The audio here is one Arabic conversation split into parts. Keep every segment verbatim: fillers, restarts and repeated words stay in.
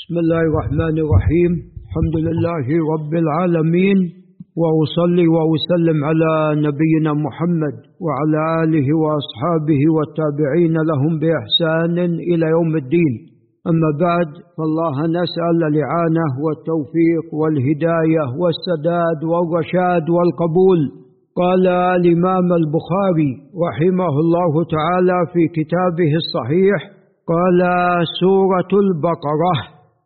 بسم الله الرحمن الرحيم. الحمد لله رب العالمين، وأصلي وأسلم على نبينا محمد وعلى آله وأصحابه والتابعين لهم بإحسان إلى يوم الدين. أما بعد، فالله نسأل الإعانة والتوفيق والهداية والسداد والرشاد والقبول. قال الإمام البخاري رحمه الله تعالى في كتابه الصحيح، قال: سورة البقرة.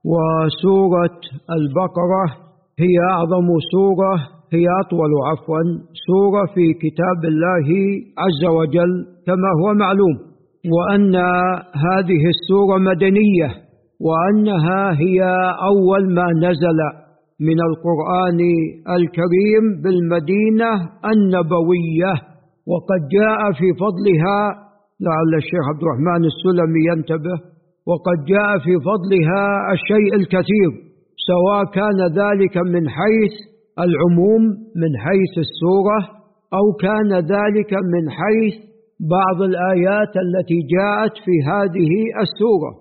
وسورة البقرة هي أعظم سورة، هي أطول عفوا سورة في كتاب الله عز وجل كما هو معلوم، وأن هذه السورة مدنية، وأنها هي أول ما نزل من القرآن الكريم بالمدينة النبوية. وقد جاء في فضلها، لعل الشيخ عبد الرحمن السلمي ينتبه، وقد جاء في فضلها الشيء الكثير، سواء كان ذلك من حيث العموم من حيث السورة، أو كان ذلك من حيث بعض الآيات التي جاءت في هذه السورة.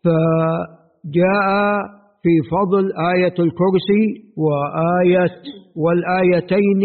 فجاء في فضل آية الكرسي وآية والآيتين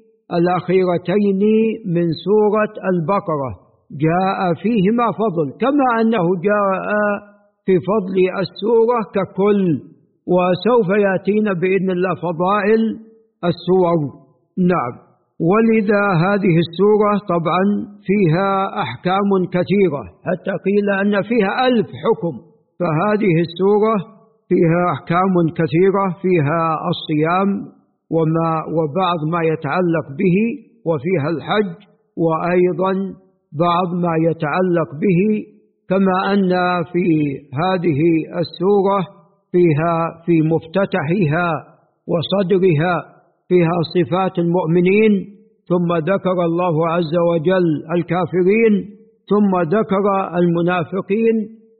الأخيرتين من سورة البقرة، جاء فيهما فضل، كما أنه جاء في فضل السورة ككل، وسوف يأتينا بإذن الله فضائل السور. نعم. ولذا هذه السورة طبعا فيها أحكام كثيرة، حتى قيل أن فيها ألف حكم. فهذه السورة فيها أحكام كثيرة، فيها الصيام وما وبعض ما يتعلق به، وفيها الحج، وأيضا بعض ما يتعلق به، كما أن في هذه السورة فيها في مفتتحها وصدرها فيها صفات المؤمنين، ثم ذكر الله عز وجل الكافرين، ثم ذكر المنافقين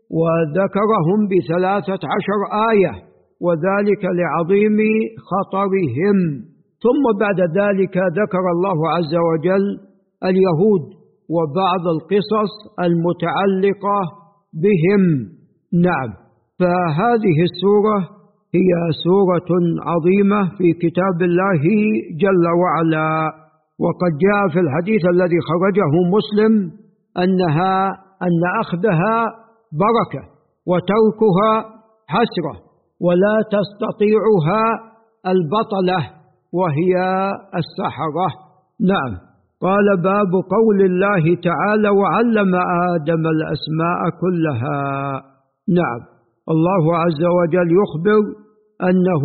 وذكرهم بثلاثة عشر آية، وذلك لعظيم خطرهم. ثم بعد ذلك ذكر الله عز وجل اليهود وبعض القصص المتعلقة بهم. نعم. فهذه السورة هي سورة عظيمة في كتاب الله جل وعلا. وقد جاء في الحديث الذي خرجه مسلم أنها أن أخذها بركة وتركها حسرة، ولا تستطيعها البطلة وهي السحرة. نعم. قال: باب قول الله تعالى: وعلم آدم الأسماء كلها. نعم. الله عز وجل يخبر أنه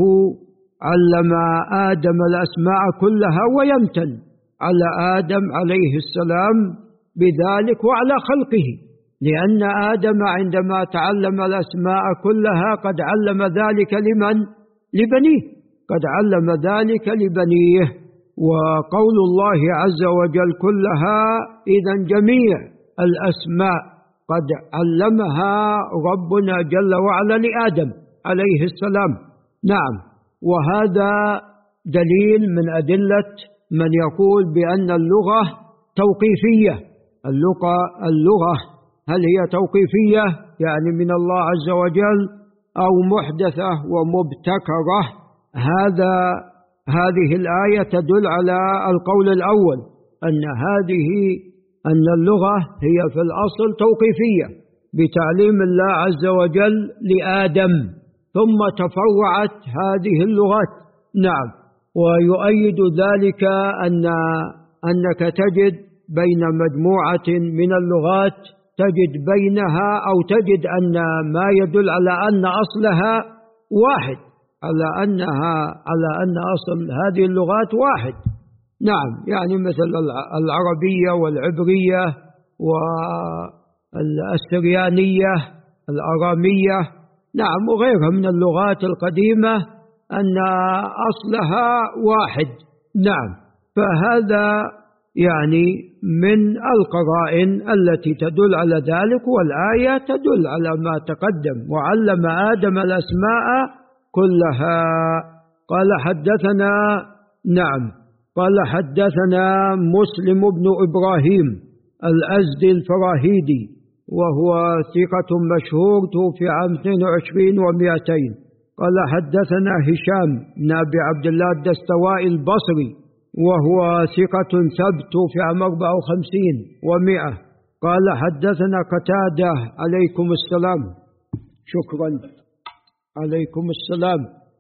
علم آدم الأسماء كلها، ويمتن على آدم عليه السلام بذلك وعلى خلقه، لأن آدم عندما تعلم الأسماء كلها قد علم ذلك لمن؟ لبنيه، قد علم ذلك لبنيه. وقول الله عز وجل كلها، إذن جميع الأسماء قد علمها ربنا جل وعلا لآدم عليه السلام. نعم. وهذا دليل من أدلة من يقول بأن اللغة توقيفية. اللغة, اللغة هل هي توقيفية يعني من الله عز وجل، أو محدثة ومبتكرة؟ هذا هذه الآية تدل على القول الأول، أن هذه أن اللغة هي في الأصل توقيفية بتعليم الله عز وجل لآدم، ثم تفرعت هذه اللغات. نعم. ويؤيد ذلك أن أنك تجد بين مجموعة من اللغات، تجد بينها أو تجد أن ما يدل على أن أصلها واحد، على أنها على أن أصل هذه اللغات واحد. نعم. يعني مثل العربية والعبرية والسريانية الأرامية، نعم، وغيرها من اللغات القديمة، أن أصلها واحد. نعم. فهذا يعني من القرائن التي تدل على ذلك، والآية تدل على ما تقدم: وعلم آدم الأسماء كلها. قال: حدثنا نعم قال حدثنا مسلم بن إبراهيم الأزدي الفراهيدي وهو ثقة مشهور، توفي عام اثنين وعشرين ومئتين. قال حدثنا هشام بن أبي عبد الله الدستوائي البصري وهو ثقة ثبت، توفي عام أربعة وخمسين ومئة. قال حدثنا قتادة عليكم السلام. شكرا. عليكم السلام.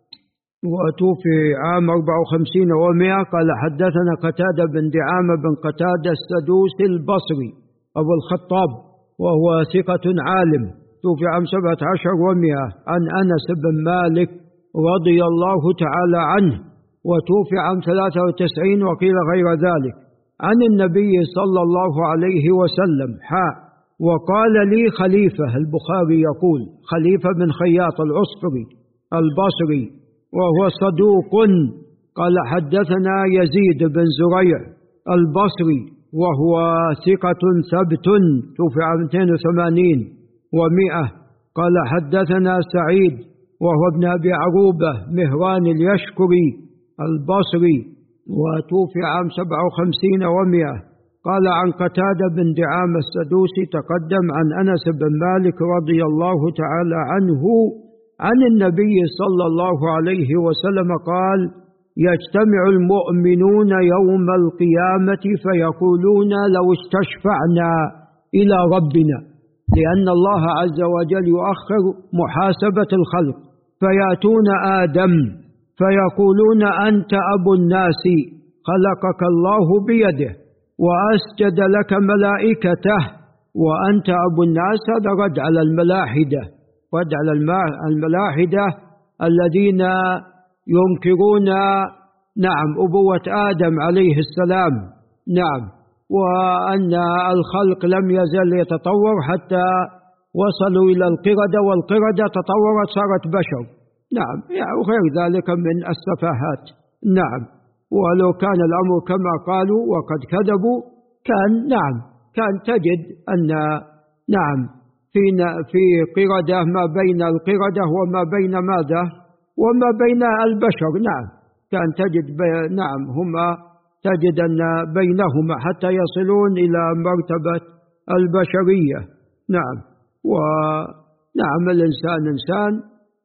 وتوفي عام أربعة وخمسين ومئة. قال حدثنا قتادة بن دعامة بن قتادة السدوسي البصري أبو الخطاب وهو ثقة عالم، توفي عام سبعة عشر ومئة، عن أنس بن مالك رضي الله تعالى عنه، وتوفي عام ثلاثة وتسعين وقيل غير ذلك، عن النبي صلى الله عليه وسلم حاء. وقال لي خليفة، البخاري يقول خليفة بن خياط العصفري البصري وهو صدوق. قال حدثنا يزيد بن زريع البصري وهو ثقة ثبت، توفي عام اثنين وثمانين ومئة. قال حدثنا سعيد وهو ابن أبي عروبة مهران اليشكري البصري، وتوفي عام سبعة وخمسين ومئة. قال عن قتادة بن دعامة السدوسي تقدم، عن أنس بن مالك رضي الله تعالى عنه عن النبي صلى الله عليه وسلم قال: يجتمع المؤمنون يوم القيامة فيقولون لو استشفعنا إلى ربنا، لأن الله عز وجل يؤخر محاسبة الخلق، فيأتون آدم فيقولون: أنت أبو الناس، خلقك الله بيده وأسجد لك ملائكته، وأنت أبو الناس. هذا رد على الملاحدة، رد على الملاحدة الذين ينكرون نعم أبوة آدم عليه السلام، نعم، وأن الخلق لم يزل يتطور حتى وصلوا إلى القردة، والقردة تطورت صارت بشر، نعم، يعني وغير ذلك من السفاهات، نعم. ولو كان الأمر كما قالوا وقد كذبوا كان نعم كان تجد أن نعم في في قردة ما بين القردة وما بين ماذا وما بين البشر، نعم، كان تجد نعم هما تجد أن بينهما حتى يصلون إلى مرتبة البشرية، نعم. ونعم الإنسان إنسان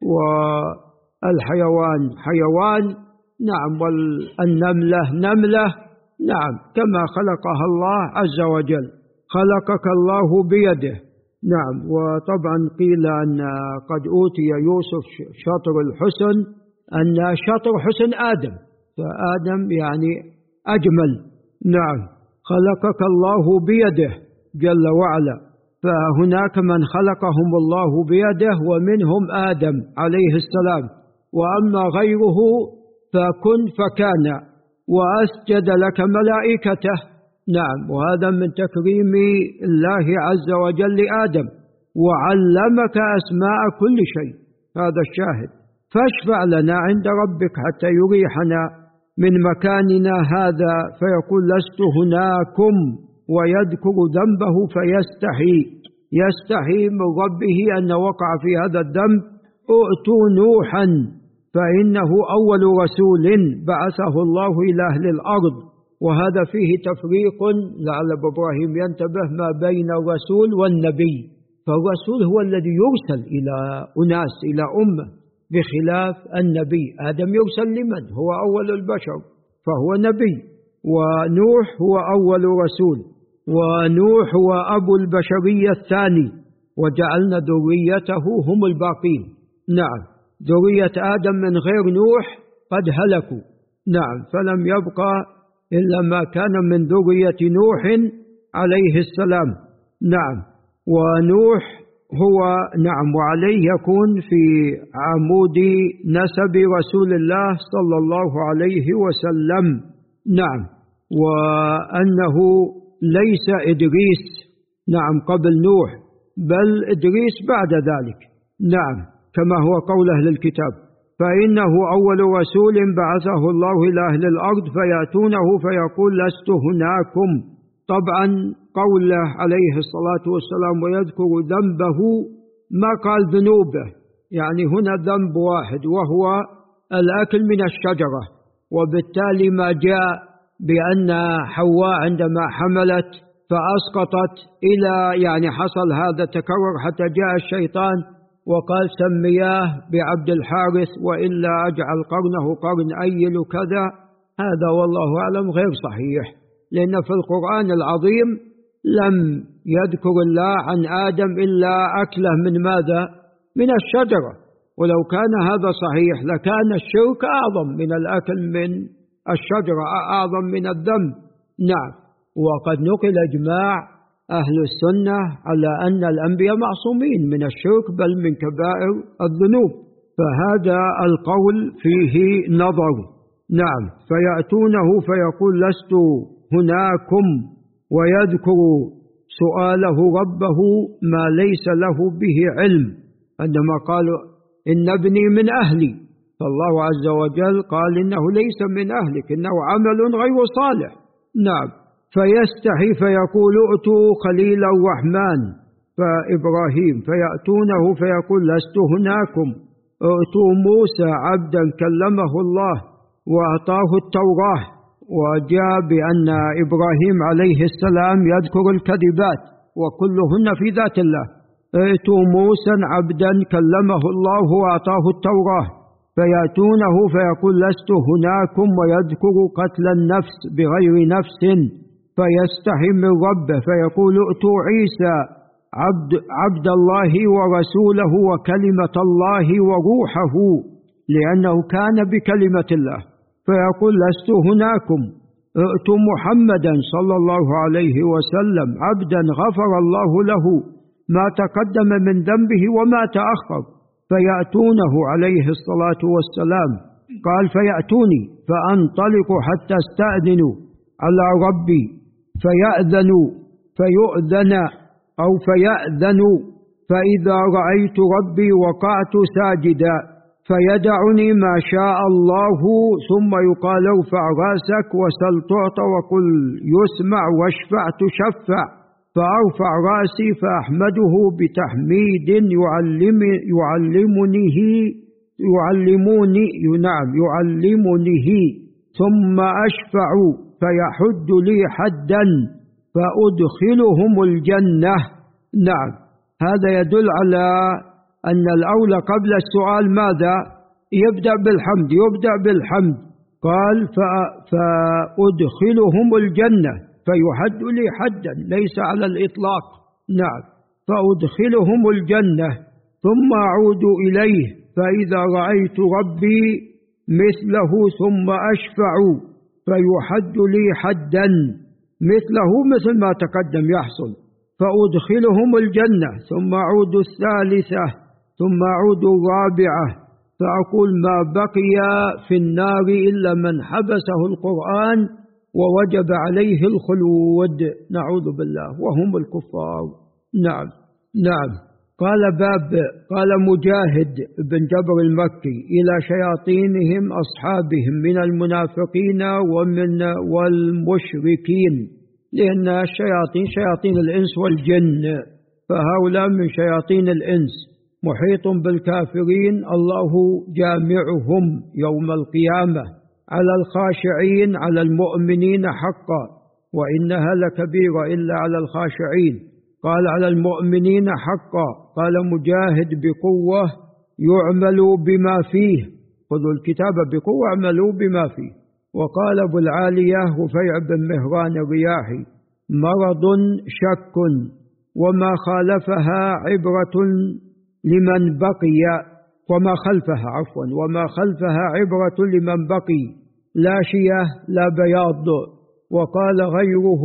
والحيوان حيوان، نعم، والنملة نملة، نعم، كما خلقها الله عز وجل. خلقك الله بيده، نعم. وطبعا قيل أن قد أوتي يوسف شطر الحسن، أن شطر حسن آدم، فآدم يعني أجمل، نعم. خلقك الله بيده جل وعلا، فهناك من خلقهم الله بيده ومنهم آدم عليه السلام، وأما غيره فكن فكان، وأسجد لك ملائكته، نعم. وهذا من تكريم الله عز وجل لآدم، وعلمك أسماء كل شيء، هذا الشاهد. فاشفع لنا عند ربك حتى يريحنا من مكاننا هذا، فيقول: لست هناكم، ويذكر ذنبه فيستحي، يستحي من ربه أن وقع في هذا الذنب. ائتوا نوحا فإنه أول رسول بعثه الله إلى أهل الأرض. وهذا فيه تفريق لعل إبراهيم ينتبه ما بين الرسول والنبي، فالرسول هو الذي يرسل إلى أناس، إلى أمة، بخلاف النبي. آدم يرسل لمن؟ هو أول البشر فهو نبي، ونوح هو أول رسول، ونوح هو أبو البشرية الثاني، وجعلنا ذريته هم الباقين، نعم. ذرية آدم من غير نوح قد هلكوا، نعم، فلم يبقى إلا ما كان من ذرية نوح عليه السلام، نعم. ونوح هو نعم وعليه يكون في عمود نسب رسول الله صلى الله عليه وسلم، نعم. وأنه ليس إدريس نعم قبل نوح، بل إدريس بعد ذلك، نعم، كما هو قول أهل الكتاب: فإنه أول رسول بعثه الله إلى أهل الأرض فيأتونه فيقول: لست هناكم. طبعا قوله عليه الصلاة والسلام: ويذكر ذنبه، ما قال ذنوبه، يعني هنا ذنب واحد وهو الأكل من الشجرة، وبالتالي ما جاء بأن حواء عندما حملت فأسقطت إلى يعني حصل هذا تكرر حتى جاء الشيطان وقال سمياه بعبد الحارث وإلا أجعل قرنه قرن أيل كذا. هذا والله أعلم غير صحيح، لأن في القرآن العظيم لم يذكر الله عن آدم إلا أكله من ماذا؟ من الشجرة. ولو كان هذا صحيح لكان الشرك أعظم من الأكل من الشجرة، أعظم من الذنب. نعم. وقد نقل إجماع أهل السنة على أن الأنبياء معصومين من الشرك بل من كبائر الذنوب، فهذا القول فيه نظر. نعم. فيأتونه فيقول لست هناكم، ويذكر سؤاله ربه ما ليس له به علم، عندما قالوا إن ابني من أهلي، فالله عز وجل قال إنه ليس من أهلك، إنه عمل غير صالح. نعم. فيستحي فيقول ائتوا خليل الرحمن فإبراهيم، فيأتونه فيقول لست هناكم، ائتوا موسى عبدا كلمه الله وأعطاه التوراة. وجاء بأن إبراهيم عليه السلام يذكر الكذبات وكلهن في ذات الله. ائتوا موسى عبدا كلمه الله وأعطاه التوراة، فيأتونه فيقول لست هناكم، ويذكر قتل النفس بغير نفس، فيستحي من ربه فيقول ائتوا عيسى عبد, عبد الله ورسوله وكلمة الله وروحه، لأنه كان بكلمة الله، فيقول لست هناكم. ائتوا محمدا صلى الله عليه وسلم عبدا غفر الله له ما تقدم من ذنبه وما تأخر، فيأتونه عليه الصلاة والسلام. قال فيأتوني فأنطلق حتى استأذنوا على ربي فيأذنوا فيؤذن أو فيأذنوا، فإذا رأيت ربي وقعت ساجدا فيدعني ما شاء الله، ثم يقال ارفع رأسك وسل تعطى وقل يسمع واشفع تشفع، فأرفع رأسي فأحمده بتحميد يعلم يعلمنيه يعلموني نعم يعلمنيه، ثم أشفع فيحد لي حدا فأدخلهم الجنة. نعم. هذا يدل على أن الأولى قبل السؤال ماذا؟ يبدأ بالحمد، يبدأ بالحمد. قال فأدخلهم الجنة، فيحد لي حدا ليس على الإطلاق. نعم. فأدخلهم الجنة ثم أعود إليه فإذا رأيت ربي مثله ثم أشفع فيحد لي حدا مثله مثل ما تقدم يحصل، فأدخلهم الجنة ثم أعود الثالثة ثم أعود الرابعة فأقول ما بقي في النار إلا من حبسه القرآن ووجب عليه الخلود، نعوذ بالله، وهم الكفار. نعم. نعم. قال باب قال مجاهد بن جبر المكي إلى شياطينهم أصحابهم من المنافقين ومن والمشركين، لأن الشياطين شياطين الإنس والجن، فهؤلاء من شياطين الإنس محيط بالكافرين، الله جامعهم يوم القيامة على الخاشعين على المؤمنين حقا، وإنها لكبيرة إلا على الخاشعين. قال على المؤمنين حقا. قال مجاهد بقوة يعمل بما فيه، خذوا الكتاب بقوة اعملوا بما فيه. وقال أبو العالية رفيع بن مهران الرياحي مرض شك وما خالفها عبرة لمن بقي، وما خلفها عفوا وما خلفها عبرة لمن بقي، لا شية لا بياض. وقال غيره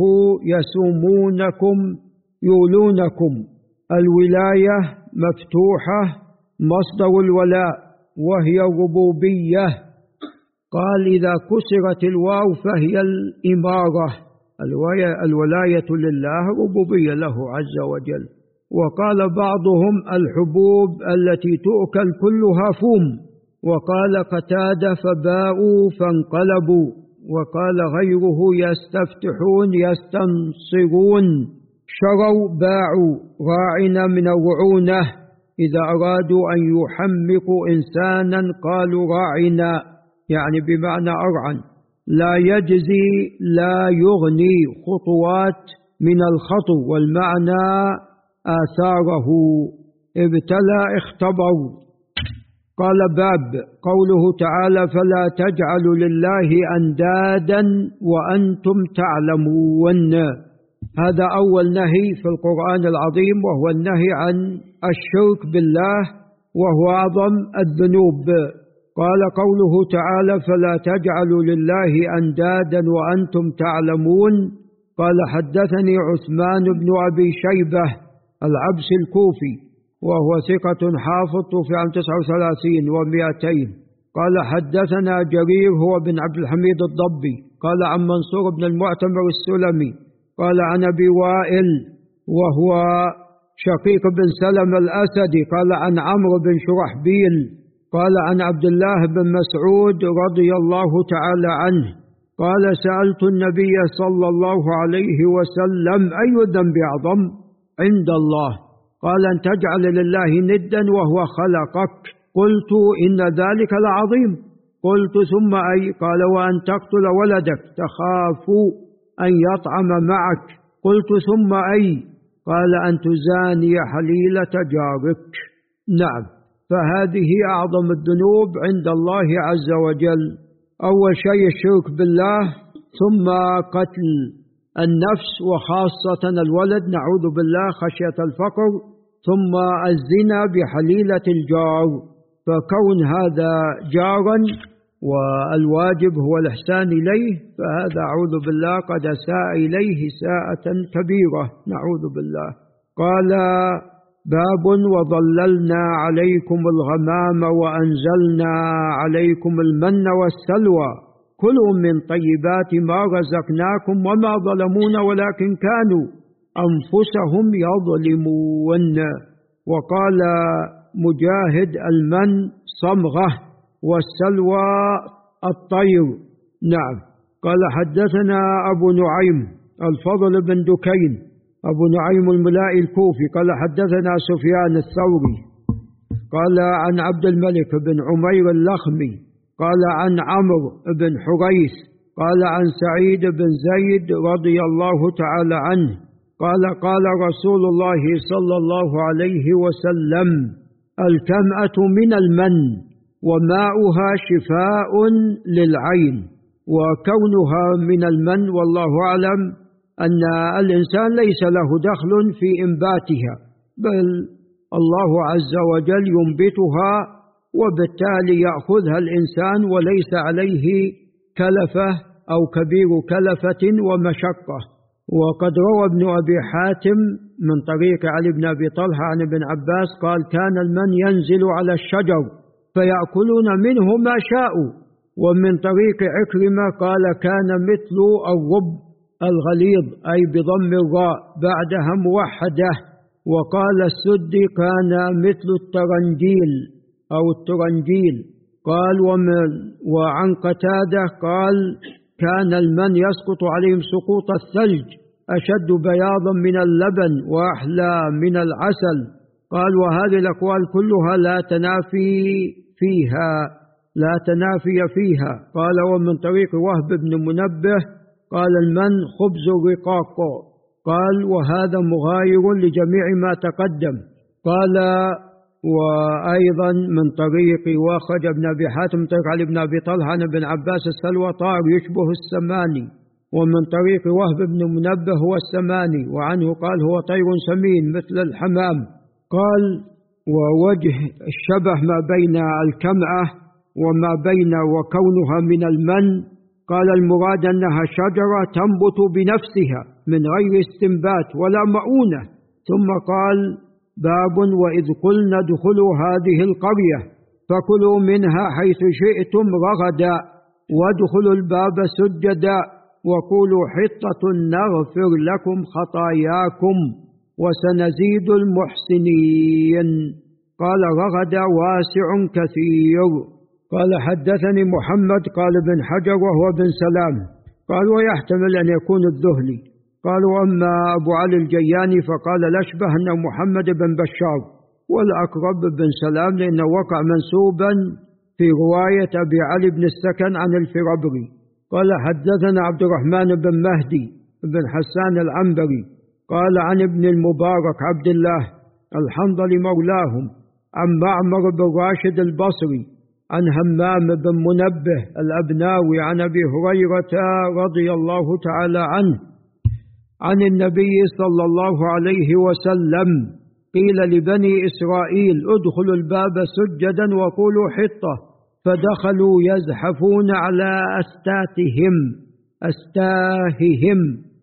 يسومونكم يولونكم، الولاية مفتوحة مصدر الولاء وهي الربوبية. قال إذا كسرت الواو فهي الإمارة، الولاية لله ربوبية له عز وجل. وقال بعضهم الحبوب التي تؤكل كلها فوم. وقال قتادة فباءوا فانقلبوا. وقال غيره يستفتحون يستنصرون، شروا باعوا، راعنا من الرعونة، إذا أرادوا أن يحمقوا إنسانا قالوا راعنا، يعني بمعنى أرعن. لا يجزي لا يغني، خطوات من الخطو، والمعنى آثاره، ابتلى اختبر. قال باب قوله تعالى فلا تجعلوا لله أندادا وأنتم تعلمون. هذا أول نهي في القرآن العظيم، وهو النهي عن الشرك بالله، وهو أعظم الذنوب. قال قوله تعالى فلا تجعلوا لله أندادا وأنتم تعلمون. قال حدثني عثمان بن أبي شيبة العبسي الكوفي، وهو ثقة حافظ، توفي عام تسعة وثلاثين ومئتين. قال حدثنا جرير هو بن عبد الحميد الضبي، قال عن منصور بن المعتمر السلمي، قال عن أبي وائل وهو شقيق بن سلم الأسدي، قال عن عمرو بن شرحبيل، قال عن عبد الله بن مسعود رضي الله تعالى عنه قال سألت النبي صلى الله عليه وسلم أي الذنب أعظم عند الله؟ قال أن تجعل لله ندا وهو خلقك. قلت إن ذلك لعظيم. قلت ثم أي؟ قال وأن تقتل ولدك تخاف أن يطعم معك. قلت ثم أي؟ قال أن تزاني حليلة جارك. نعم، فهذه أعظم الذنوب عند الله عز وجل. أول شيء الشرك بالله، ثم قتل النفس وخاصة الولد، نعوذ بالله خشية الفقر، ثم الزنا بحليلة الجار، فكون هذا جارا والواجب هو الإحسان إليه، فهذا أعوذ بالله قد أساء إليه إساءة كبيرة، نعوذ بالله. قال باب وظللنا عليكم الغمام وأنزلنا عليكم المن والسلوى كلوا من طيبات ما رزقناكم وما ظلمونا ولكن كانوا أنفسهم يظلمون. وقال مجاهد المن صمغة والسلوى الطير. نعم. قال حدثنا أبو نعيم الفضل بن دكين أبو نعيم الملائي الكوفي، قال حدثنا سفيان الثوري قال عن عبد الملك بن عمير اللخمي قال عن عمرو بن حريث قال عن سعيد بن زيد رضي الله تعالى عنه قال قال رسول الله صلى الله عليه وسلم الكمأة من المن وماؤها شفاء للعين. وكونها من المن والله أعلم أن الإنسان ليس له دخل في إنباتها، بل الله عز وجل ينبتها، وبالتالي يأخذها الإنسان وليس عليه كلفة أو كبير كلفة ومشقة. وقد روى ابن أبي حاتم من طريق علي بن أبي طلحة عن ابن عباس قال كان المن ينزل على الشجر فيأكلون منه ما شاءوا. ومن طريق عكرمة قال كان مثل الرب الغليظ أي بضم الراء بعدها موحدة. وقال السدي كان مثل الترنجيل أو الترنجيل. قال ومن وعن قتادة قال كان المن يسقط عليهم سقوط الثلج أشد بياضا من اللبن وأحلى من العسل. قال وهذه الأقوال كلها لا تنافي فيها لا تنافي فيها. قال ومن طريق وهب بن منبه قال المن خبز الرقاق. قال وهذا مغاير لجميع ما تقدم. قال وأيضا من طريق واخرج ابن أبي حاتم طريق علي بن أبي طلحة عن ابن عباس السلوى طائر يشبه السماني. ومن طريق وهب بن منبه هو السماني، وعنه قال هو طير سمين مثل الحمام. قال ووجه الشبه ما بين الكمأة وما بين وكونها من المن، قال المراد أنها شجرة تنبت بنفسها من غير استنبات ولا مؤونة. ثم قال باب وإذ قلنا ادخلوا هذه القرية فكلوا منها حيث شئتم رغدا وادخلوا الباب سجدا وقولوا حطة نغفر لكم خطاياكم وسنزيد المحسنين. قال رغدا واسع كثير. قال حدثني محمد قال بن حجر وهو بن سلام قال ويحتمل أن يكون الذهلي. قال وأما أبو علي الجياني فقال الأشبه أنه محمد بن بشار، والأقرب بن سلام لأنه وقع منسوبا في رواية أبي علي بن السكن عن الفربري. قال حدثنا عبد الرحمن بن مهدي بن حسان العنبري قال عن ابن المبارك عبد الله الحنظلي مولاهم، عن معمر بن راشد البصري، عن همام بن منبه الأبناوي، عن أبي هريرة رضي الله تعالى عنه عن النبي صلى الله عليه وسلم قيل لبني إسرائيل ادخلوا الباب سجدا وقولوا حطة، فدخلوا يزحفون على أستاتهم أستاههم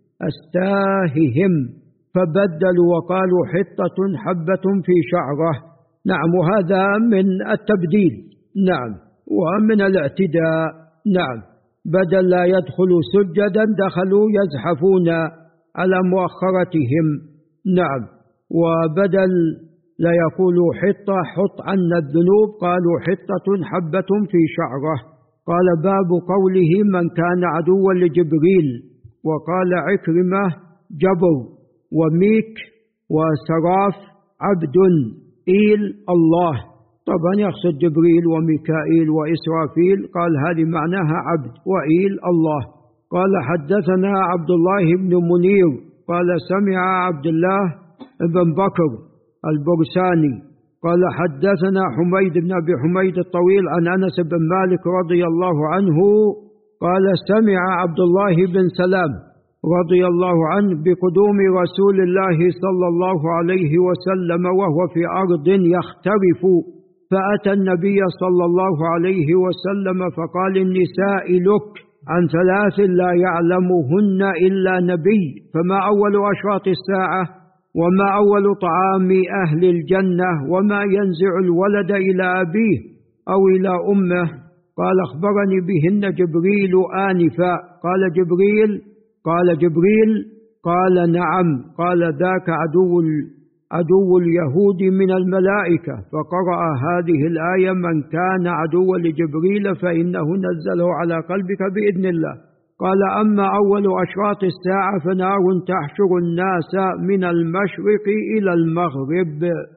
أستاههم فبدلوا وقالوا حطة حبة في شعره. نعم، وهذا من التبديل، نعم، ومن الاعتداء. نعم، بدل لا يدخلوا سجدا دخلوا يزحفون على مؤخرتهم. نعم، وبدل لا يقولوا حطة حط عنا الذنوب قالوا حطة حبة في شعره. قال باب قوله من كان عدوا لجبريل. وقال عكرمة جبر، وميك وسراف عبد، إيل الله، طبعا يقصد جبريل وميكائيل وإسرافيل، قال هذه معناها عبد وإيل الله. قال حدثنا عبد الله بن منير قال سمع عبد الله بن بكر البرساني قال حدثنا حميد بن أبي حميد الطويل عن أنس بن مالك رضي الله عنه قال سمع عبد الله بن سلام رضي الله عنه بقدوم رسول الله صلى الله عليه وسلم وهو في أرض يخترف، فأتى النبي صلى الله عليه وسلم فقال النساء لك عن ثلاث لا يعلمهن إلا نبي، فما أول أشراط الساعة، وما أول طعام أهل الجنة، وما ينزع الولد إلى أبيه أو إلى أمه. قال أخبرني بهن جبريل آنفا. قال جبريل قال جبريل قال نعم. قال ذاك عدو عدو اليهود من الملائكة، فقرأ هذه الآية من كان عدوا لجبريل فإنه نزله على قلبك بإذن الله. قال أما أول أشراط الساعة فنار تحشر الناس من المشرق إلى المغرب.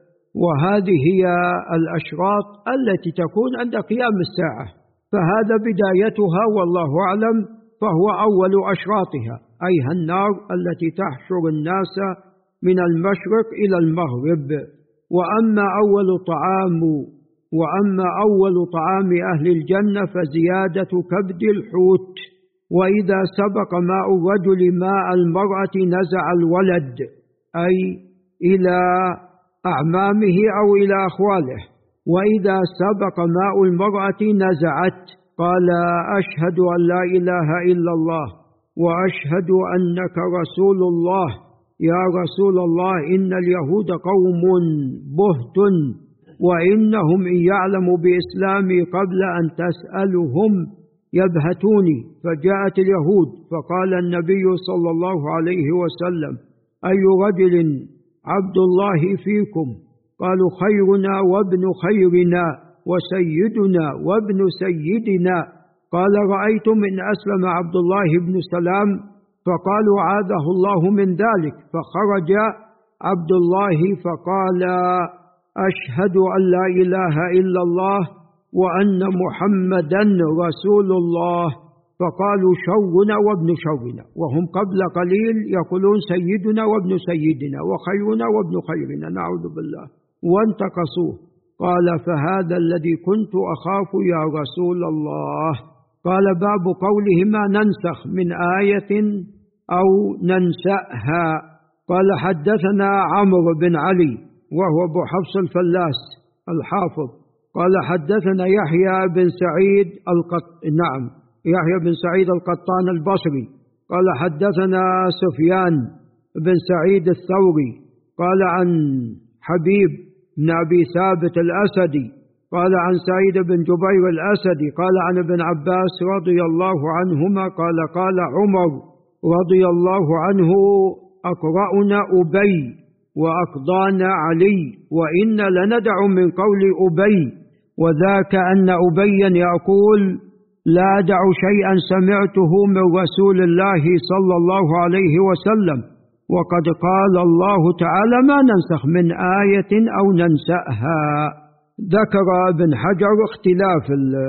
وهذه هي الأشراط التي تكون عند قيام الساعة، فهذا بدايتها والله أعلم، فهو أول أشراطها، أي النار التي تحشر الناس من المشرق إلى المغرب. وأما أول طعام وأما أول طعام أهل الجنة فزيادة كبد الحوت، وإذا سبق ماء الرجل ماء المرأة نزع الولد، أي إلى أعمامه أو إلى أخواله، وإذا سبق ماء المرأة نزعت. قال أشهد أن لا إله إلا الله وأشهد أنك رسول الله. يا رسول الله إن اليهود قوم بهت، وإنهم إن يعلموا بإسلامي قبل أن تسألهم يبهتوني. فجاءت اليهود فقال النبي صلى الله عليه وسلم أي رجل عبد الله فيكم؟ قالوا خيرنا وابن خيرنا وسيدنا وابن سيدنا. قال رأيتم إن أسلم عبد الله بن سلام؟ فقالوا عاذه الله من ذلك. فخرج عبد الله فقال أشهد أن لا إله إلا الله وأن محمدا رسول الله. فقالوا شرنا وابن شرنا، وهم قبل قليل يقولون سيدنا وابن سيدنا وخيرنا وابن خيرنا، نعوذ بالله، وانتقصوه. قال فهذا الذي كنت أخاف يا رسول الله. قال باب قوله ما ننسخ من آية أو ننسأها. قال حدثنا عمرو بن علي وهو أبو حفص الفلاس الحافظ قال حدثنا يحيى بن سعيد القط... نعم يحيى بن سعيد القطان البصري قال حدثنا سفيان بن سعيد الثوري قال عن حبيب بن أبي ثابت الأسدي قال عن سعيد بن جبير الأسدي قال عن ابن عباس رضي الله عنهما قال قال عمر رضي الله عنه أقرأنا أبي وأقضانا علي، وإن لندع من قول أبي، وذاك أن أبيا يقول لا أدع شيئا سمعته من رسول الله صلى الله عليه وسلم، وقد قال الله تعالى ما ننسخ من آية أو ننسأها. ذكر ابن حجر اختلاف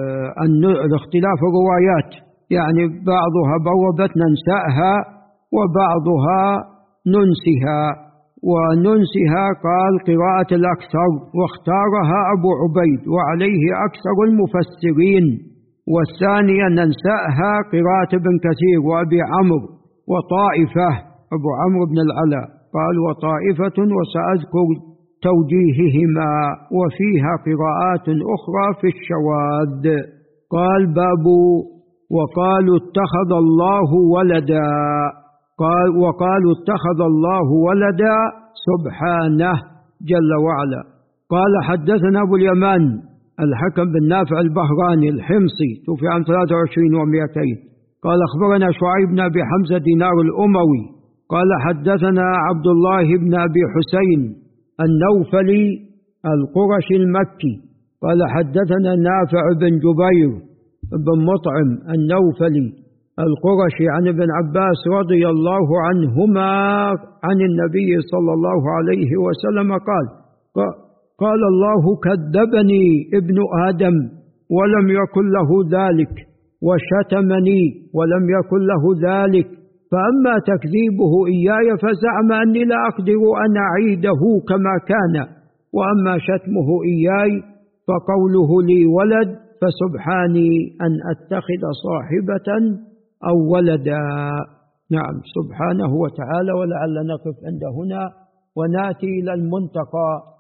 الاختلاف الروايات، يعني بعضها بوبت ننسأها وبعضها ننسها. وننسها قال قراءة الأكثر، واختارها أبو عبيد وعليه أكثر المفسرين. والثانية ننسأها قراءة ابن كثير وأبي عمرو وطائفة، أبو عمرو بن العلاء قال وطائفة، وسأذكر توجيههما، وفيها قراءات أخرى في الشواذ. قال باب وقالوا اتخذ الله ولدا، قال وقالوا اتخذ الله ولدا سبحانه جل وعلا. قال حدثنا أبو اليمان الحكم بن نافع البهراني الحمصي توفي عام ثلاثة وعشرين ومئتين. قال أخبرنا شعيب بن أبي حمزة دينار الأموي قال حدثنا عبد الله بن أبي حسين النوفلي القرشي المكي قال حدثنا نافع بن جبير بن مطعم النوفلي القرشي عن ابن عباس رضي الله عنهما عن النبي صلى الله عليه وسلم قال قال الله كذبني ابن آدم ولم يكن له ذلك، وشتمني ولم يكن له ذلك، فأما تكذيبه إياي فزعم أني لا أقدر أن أعيده كما كان، وأما شتمه إياي فقوله لي ولد، فسبحاني أن أتخذ صاحبة أو ولدا. نعم سبحانه وتعالى. ولعل نقف عند هنا ونأتي إلى المنتقى.